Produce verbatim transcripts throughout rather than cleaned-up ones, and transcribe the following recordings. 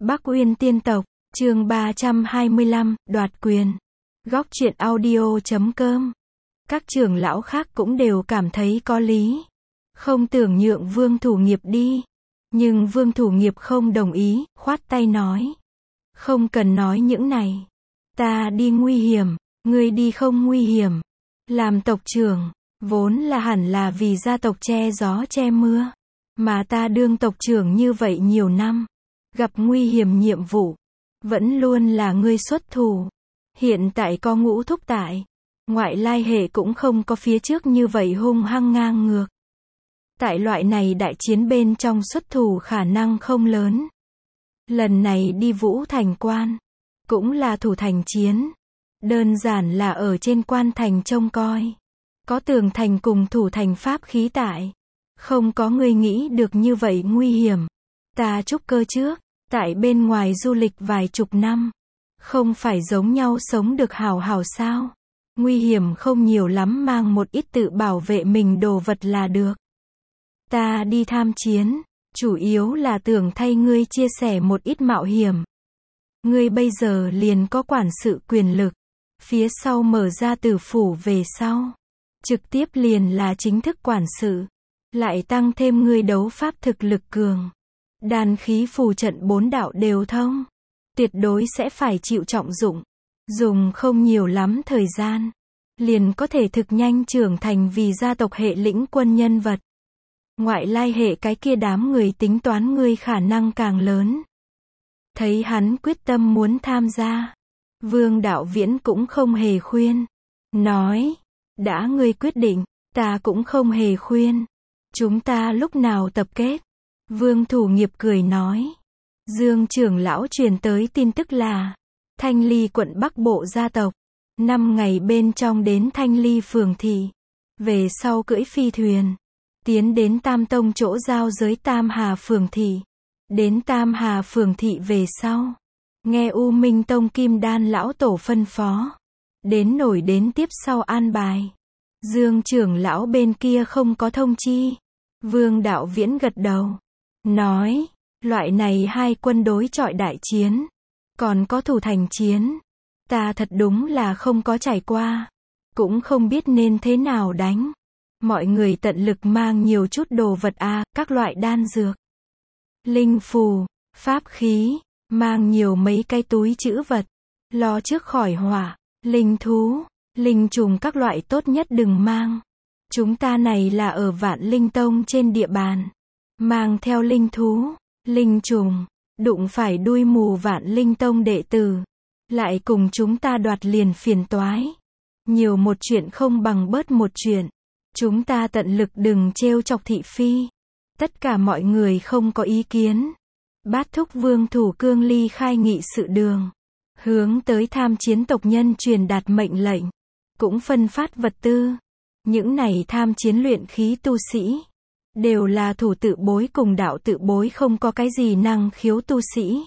Bắc Uyên Tiên Tộc, chương ba trăm hai mươi lăm, đoạt quyền. Góc truyện audio chấm com. Các trưởng lão khác cũng đều cảm thấy có lý. Không tưởng nhượng Vương Thủ Nghiệp đi. Nhưng Vương Thủ Nghiệp không đồng ý, khoát tay nói. Không cần nói những này. Ta đi nguy hiểm, ngươi đi không nguy hiểm. Làm tộc trưởng, vốn là hẳn là vì gia tộc che gió che mưa. Mà ta đương tộc trưởng như vậy nhiều năm. Gặp nguy hiểm nhiệm vụ, vẫn luôn là ngươi xuất thủ. Hiện tại có Ngũ Thúc tại, ngoại lai hệ cũng không có phía trước như vậy hung hăng ngang ngược. Tại loại này đại chiến bên trong xuất thủ khả năng không lớn. Lần này đi Vũ Thành Quan, cũng là thủ thành chiến. Đơn giản là ở trên quan thành trông coi. Có tường thành cùng thủ thành pháp khí tại. Không có người nghĩ được như vậy nguy hiểm. Ta trúc cơ trước, tại bên ngoài du lịch vài chục năm. Không phải giống nhau sống được hào hào sao. Nguy hiểm không nhiều lắm, mang một ít tự bảo vệ mình đồ vật là được. Ta đi tham chiến, chủ yếu là tưởng thay ngươi chia sẻ một ít mạo hiểm. Ngươi bây giờ liền có quản sự quyền lực. Phía sau mở ra tử phủ về sau. Trực tiếp liền là chính thức quản sự. Lại tăng thêm ngươi đấu pháp thực lực cường. Đan khí phù trận bốn đạo đều thông. Tuyệt đối sẽ phải chịu trọng dụng. Dùng không nhiều lắm thời gian. Liền có thể thực nhanh trưởng thành vì gia tộc hệ lĩnh quân nhân vật. Ngoại lai hệ cái kia đám người tính toán ngươi khả năng càng lớn. Thấy hắn quyết tâm muốn tham gia. Vương Đạo Viễn cũng không hề khuyên. Nói, đã ngươi quyết định, ta cũng không hề khuyên. Chúng ta lúc nào tập kết? Vương Thủ Nghiệp cười nói. Dương trưởng lão truyền tới tin tức là Thanh Ly quận Bắc Bộ gia tộc năm ngày bên trong đến Thanh Ly phường thị. Về sau cưỡi phi thuyền tiến đến Tam Tông chỗ giao giới Tam Hà phường thị. Đến Tam Hà phường thị về sau, nghe U Minh Tông Kim Đan lão tổ phân phó, đến nổi đến tiếp sau an bài. Dương trưởng lão bên kia không có thông chi. Vương Đạo Viễn gật đầu, nói, loại này hai quân đối chọi đại chiến, còn có thủ thành chiến, ta thật đúng là không có trải qua, cũng không biết nên thế nào đánh. Mọi người tận lực mang nhiều chút đồ vật a, à, các loại đan dược, linh phù, pháp khí, mang nhiều mấy cái túi trữ vật, lo trước khỏi hỏa, linh thú, linh trùng các loại tốt nhất đừng mang. Chúng ta này là ở Vạn Linh Tông trên địa bàn, mang theo linh thú, linh trùng, đụng phải đuôi mù Vạn Linh Tông đệ tử, lại cùng chúng ta đoạt liền phiền toái. Nhiều một chuyện không bằng bớt một chuyện. Chúng ta tận lực đừng trêu chọc thị phi. Tất cả mọi người không có ý kiến. Bát thúc Vương Thủ Cương ly khai nghị sự đường, hướng tới tham chiến tộc nhân truyền đạt mệnh lệnh, cũng phân phát vật tư. Những này tham chiến luyện khí tu sĩ, đều là thủ tự bối cùng đạo tự bối, không có cái gì năng khiếu tu sĩ.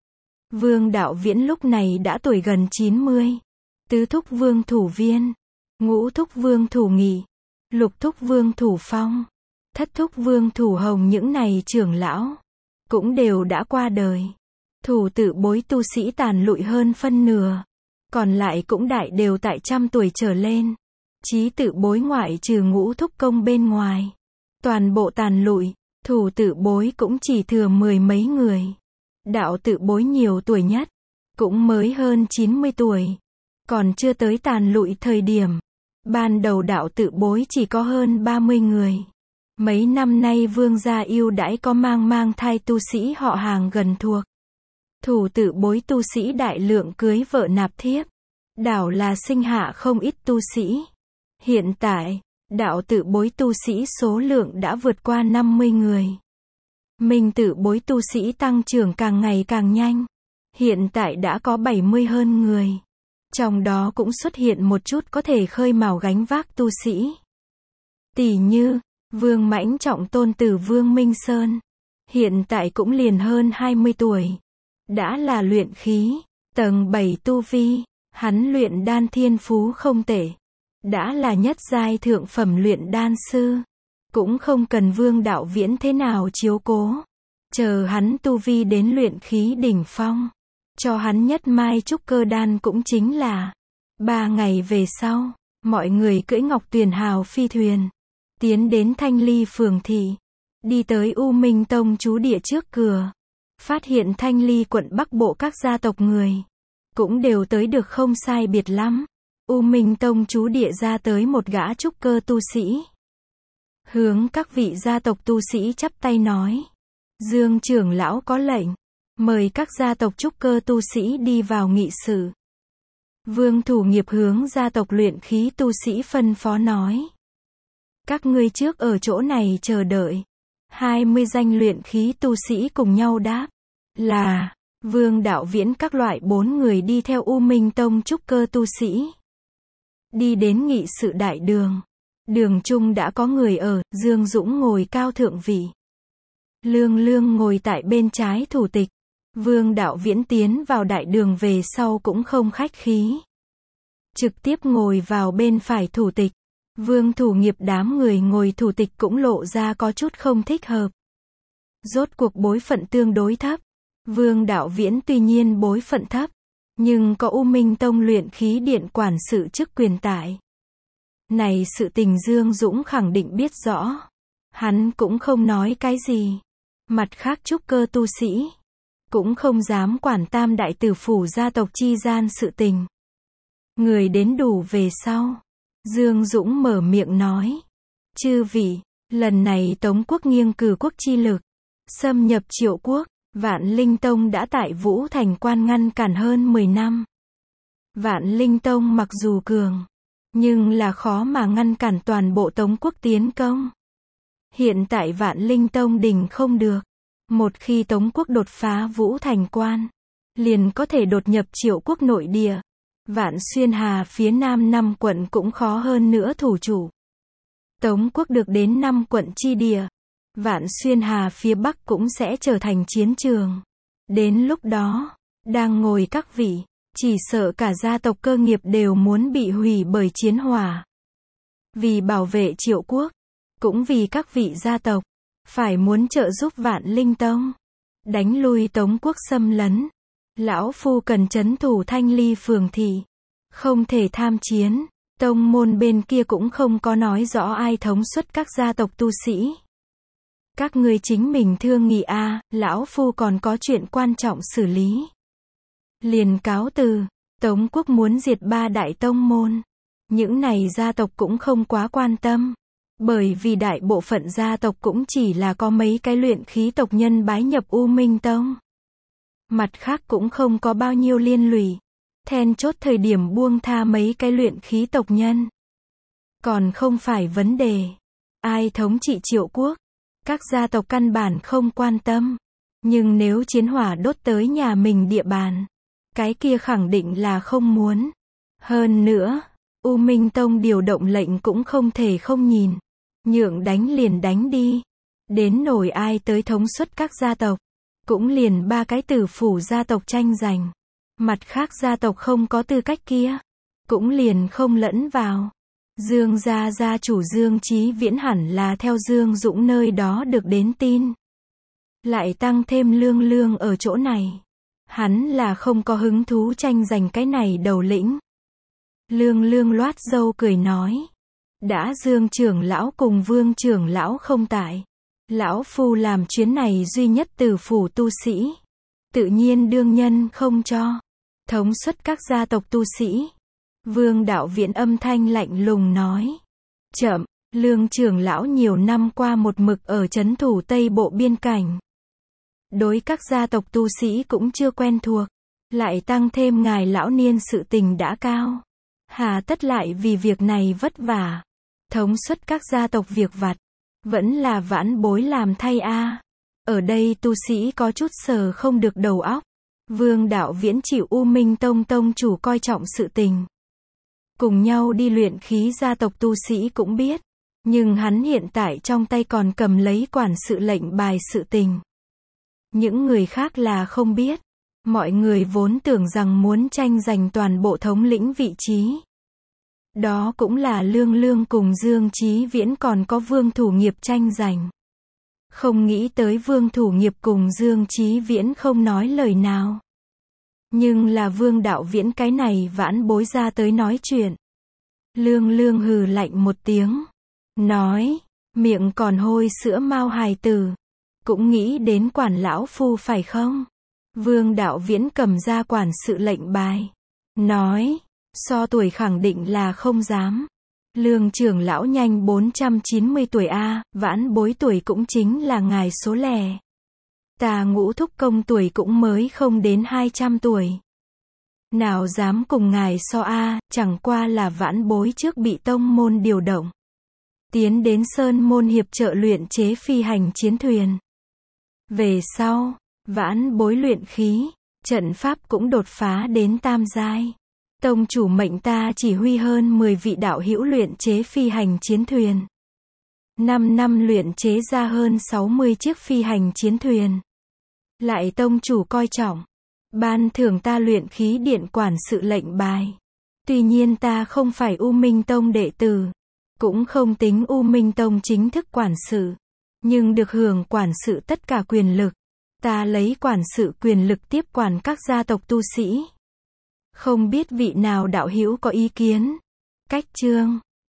Vương Đạo Viễn lúc này đã tuổi gần chín mươi. Tứ thúc Vương Thủ Viên, ngũ thúc Vương Thủ Nghị, lục thúc Vương Thủ Phong, thất thúc Vương Thủ Hồng, những này trưởng lão cũng đều đã qua đời. Thủ tự bối tu sĩ tàn lụi hơn phân nửa, còn lại cũng đại đều tại trăm tuổi trở lên. Chí tự bối ngoại trừ ngũ thúc công bên ngoài, toàn bộ tàn lụi. Thủ tự bối cũng chỉ thừa mười mấy người. Đạo tự bối nhiều tuổi nhất, cũng mới hơn chín mươi tuổi, còn chưa tới tàn lụi thời điểm. Ban đầu đạo tự bối chỉ có hơn ba mươi người. Mấy năm nay vương gia yêu đãi có mang mang thai tu sĩ họ hàng gần thuộc. Thủ tự bối tu sĩ đại lượng cưới vợ nạp thiếp. Đảo là sinh hạ không ít tu sĩ. Hiện tại, đạo tự bối tu sĩ số lượng đã vượt qua năm mươi người. Minh tự bối tu sĩ tăng trưởng càng ngày càng nhanh. Hiện tại đã có bảy mươi hơn người. Trong đó cũng xuất hiện một chút có thể khơi mào gánh vác tu sĩ. Tỷ như, Vương Mãnh trọng tôn tử Vương Minh Sơn. Hiện tại cũng liền hơn hai mươi tuổi. Đã là luyện khí, tầng bảy tu vi. Hắn luyện đan thiên phú không tệ. Đã là nhất giai thượng phẩm luyện đan sư. Cũng không cần Vương Đạo Viễn thế nào chiếu cố. chờ hắn tu vi đến luyện khí đỉnh phong, cho hắn nhất mai trúc cơ đan cũng chính là ba ngày về sau, mọi người cưỡi Ngọc Tuyền Hào phi thuyền, tiến đến Thanh Ly phường thị, đi tới U Minh Tông trú địa trước cửa, phát hiện Thanh Ly quận Bắc Bộ các gia tộc người, cũng đều tới được không sai biệt lắm. U Minh Tông trú địa ra tới một gã trúc cơ tu sĩ. Hướng các vị gia tộc tu sĩ chắp tay nói. Dương trưởng lão có lệnh, mời các gia tộc trúc cơ tu sĩ đi vào nghị sự. Vương thủ nghiệp hướng gia tộc luyện khí tu sĩ phân phó nói. Các ngươi trước ở chỗ này chờ đợi. hai mươi danh luyện khí tu sĩ cùng nhau đáp. Là, Vương Đạo Viễn các loại bốn người đi theo U Minh Tông trúc cơ tu sĩ. Đi đến nghị sự đại đường. Đường trung đã có người ở, Dương Dũng ngồi cao thượng vị. Lương Lương ngồi tại bên trái thủ tịch. Vương Đạo Viễn tiến vào đại đường về sau cũng không khách khí. Trực tiếp ngồi vào bên phải thủ tịch. Vương thủ nghiệp đám người ngồi thủ tịch cũng lộ ra có chút không thích hợp. Rốt cuộc bối phận tương đối thấp. Vương Đạo Viễn tuy nhiên bối phận thấp, nhưng có U Minh Tông luyện khí điện quản sự chức quyền tại. Này sự tình Dương Dũng khẳng định biết rõ. Hắn cũng không nói cái gì. Mặt khác trúc cơ tu sĩ cũng không dám quản tam đại tử phủ gia tộc chi gian sự tình. Người đến đủ về sau, Dương Dũng mở miệng nói. Chư vị, lần này Tống quốc nghiêng cử quốc chi lực, xâm nhập Triệu quốc, Vạn Linh Tông đã tại Vũ Thành quan ngăn cản hơn mười năm. Vạn Linh Tông mặc dù cường, nhưng là khó mà ngăn cản toàn bộ Tống quốc tiến công. Hiện tại Vạn Linh Tông đình không được. Một khi Tống quốc đột phá Vũ Thành quan, liền có thể đột nhập Triệu quốc nội địa. Vạn Xuyên Hà phía nam năm quận cũng khó hơn nữa thủ chủ. Tống quốc được đến năm quận chi địa. Vạn Xuyên Hà phía bắc cũng sẽ trở thành chiến trường. Đến lúc đó, đang ngồi các vị, chỉ sợ cả gia tộc cơ nghiệp đều muốn bị hủy bởi chiến hỏa. Vì bảo vệ Triệu quốc, cũng vì các vị gia tộc, phải muốn trợ giúp Vạn Linh Tông, đánh lui Tống quốc xâm lấn. Lão phu cần trấn thủ Thanh Ly phường thị, không thể tham chiến. Tông môn bên kia cũng không có nói rõ ai thống suất các gia tộc tu sĩ. Các ngươi chính mình thương nghị a, à, lão phu còn có chuyện quan trọng xử lý. Liền cáo từ. Tống quốc muốn diệt ba đại tông môn. Những này gia tộc cũng không quá quan tâm. Bởi vì đại bộ phận gia tộc cũng chỉ là có mấy cái luyện khí tộc nhân bái nhập U Minh Tông. Mặt khác cũng không có bao nhiêu liên lụy. Then chốt thời điểm buông tha mấy cái luyện khí tộc nhân. Còn không phải vấn đề. Ai thống trị Triệu quốc? Các gia tộc căn bản không quan tâm. Nhưng nếu chiến hỏa đốt tới nhà mình địa bàn, cái kia khẳng định là không muốn. Hơn nữa, U Minh Tông điều động lệnh cũng không thể không nhìn. Nhượng đánh liền đánh đi. Đến nổi ai tới thống suất các gia tộc. Cũng liền ba cái tử phủ gia tộc tranh giành. Mặt khác gia tộc không có tư cách kia. Cũng liền không lẫn vào. Dương gia gia chủ Dương Chí Viễn hẳn là theo Dương Dũng nơi đó được đến tin. Lại tăng thêm Lương Lương ở chỗ này. Hắn là không có hứng thú tranh giành cái này đầu lĩnh. Lương Lương loát râu cười nói. Đã Dương trưởng lão cùng Vương trưởng lão không tại. Lão phu làm chuyến này duy nhất tử phủ tu sĩ. Tự nhiên đương nhân không cho. Thống suất các gia tộc tu sĩ. Vương Đạo Viễn âm thanh lạnh lùng nói. Chậm, Lương trưởng lão nhiều năm qua một mực ở trấn thủ Tây Bộ biên cảnh. Đối các gia tộc tu sĩ cũng chưa quen thuộc. Lại tăng thêm ngài lão niên sự tình đã cao. Hà tất lại vì việc này vất vả. Thống suất các gia tộc việc vặt. Vẫn là vãn bối làm thay a. À. Ở đây tu sĩ có chút sờ không được đầu óc. Vương Đạo Viễn chịu U Minh Tông tông chủ coi trọng sự tình. Cùng nhau đi luyện khí gia tộc tu sĩ cũng biết. Nhưng hắn hiện tại trong tay còn cầm lấy quản sự lệnh bài sự tình. Những người khác là không biết. Mọi người vốn tưởng rằng muốn tranh giành toàn bộ thống lĩnh vị trí. Đó cũng là Lương Lương cùng Dương Chí Viễn còn có Vương thủ nghiệp tranh giành. Không nghĩ tới Vương Thủ Nghiệp cùng Dương Chí Viễn không nói lời nào. Nhưng là Vương Đạo Viễn cái này vãn bối ra tới nói chuyện. Lương Lương hừ lạnh một tiếng. Nói, miệng còn hôi sữa mao hài tử. Cũng nghĩ đến quản lão phu phải không? Vương Đạo Viễn cầm ra quản sự lệnh bài. Nói, so tuổi khẳng định là không dám. Lương trưởng lão nhanh bốn trăm chín mươi tuổi a, vãn bối tuổi cũng chính là ngài số lẻ. Ta Ngũ thúc công tuổi cũng mới không đến hai trăm tuổi. Nào dám cùng ngài so a, chẳng qua là vãn bối trước bị tông môn điều động. Tiến đến Sơn môn hiệp trợ luyện chế phi hành chiến thuyền. Về sau, vãn bối luyện khí, trận pháp cũng đột phá đến tam giai. Tông chủ mệnh ta chỉ huy hơn mười vị đạo hữu luyện chế phi hành chiến thuyền. năm năm luyện chế ra hơn sáu mươi chiếc phi hành chiến thuyền. Lại tông chủ coi trọng. Ban thưởng ta luyện khí điện quản sự lệnh bài. Tuy nhiên ta không phải U Minh Tông đệ tử. Cũng không tính U Minh Tông chính thức quản sự. Nhưng được hưởng quản sự tất cả quyền lực. Ta lấy quản sự quyền lực tiếp quản các gia tộc tu sĩ. Không biết vị nào đạo hữu có ý kiến. Cách chương